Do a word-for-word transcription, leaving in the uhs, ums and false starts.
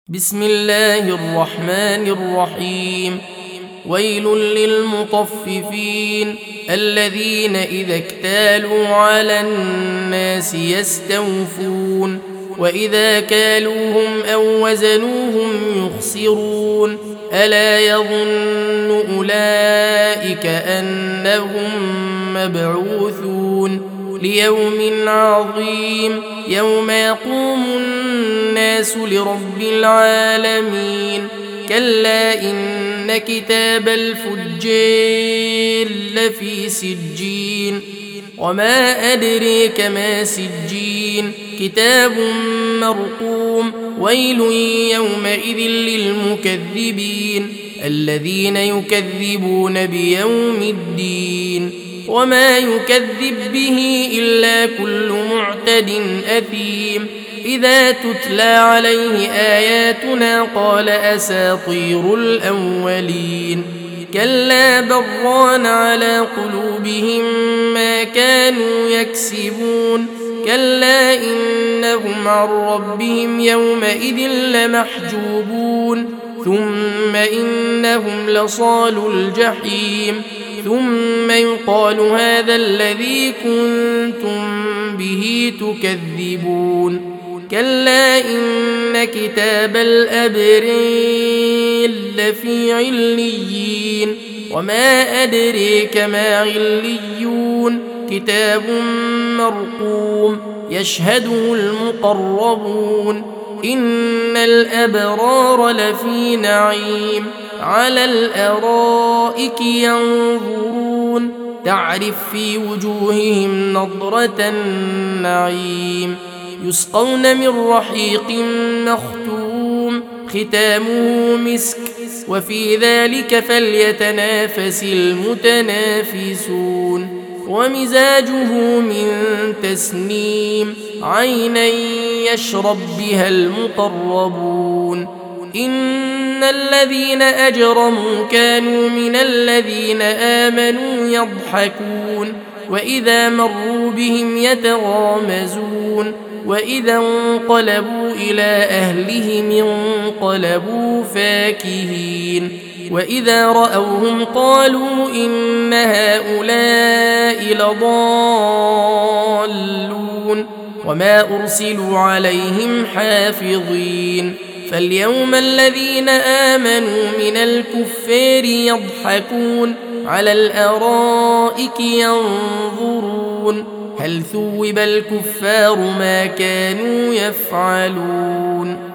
بسم الله الرحمن الرحيم. ويل للمطففين الذين إذا اكتالوا على الناس يستوفون وإذا كالوهم أو وزنوهم يخسرون ألا يظن أولئك أنهم مبعوثون ليوم عظيم يوم يقوم الناس لرب العالمين. كلا إن كتاب الفجار لفي سجين وما أدريك ما سجين كتاب مرقوم. ويل يومئذ للمكذبين الذين يكذبون بيوم الدين وما يكذب به إلا كل معتد أثيم. إذا تتلى عليه آياتنا قال أساطير الأولين. كلا بران على قلوبهم ما كانوا يكسبون. كلا إنهم عن ربهم يومئذ لمحجوبون ثم إنهم لصالوا الجحيم ثم يقال هذا الذي كنتم به تكذبون. كلا إن كتاب الأبرار لفي عليين وما أدريك ما عليون كتاب مرقوم يشهده المقربون. إن الأبرار لفي نعيم على الأرائك ينظرون تعرف في وجوههم نضرة النعيم يسقون من رحيق مختوم ختامه مسك وفي ذلك فليتنافس المتنافسون. ومزاجه من تسنيم عينا يشرب بها المقربون. إن الذين أجرموا كانوا من الذين آمنوا يضحكون وإذا مروا بهم يتغامزون وإذا انقلبوا إلى أهلهم انقلبوا فاكهين وإذا رأوهم قالوا إن هؤلاء لضالون وما أرسلوا عليهم حافظين. فاليوم الذين آمنوا من الكفار يضحكون على الأرائك ينظرون هل ثوب الكفار ما كانوا يفعلون.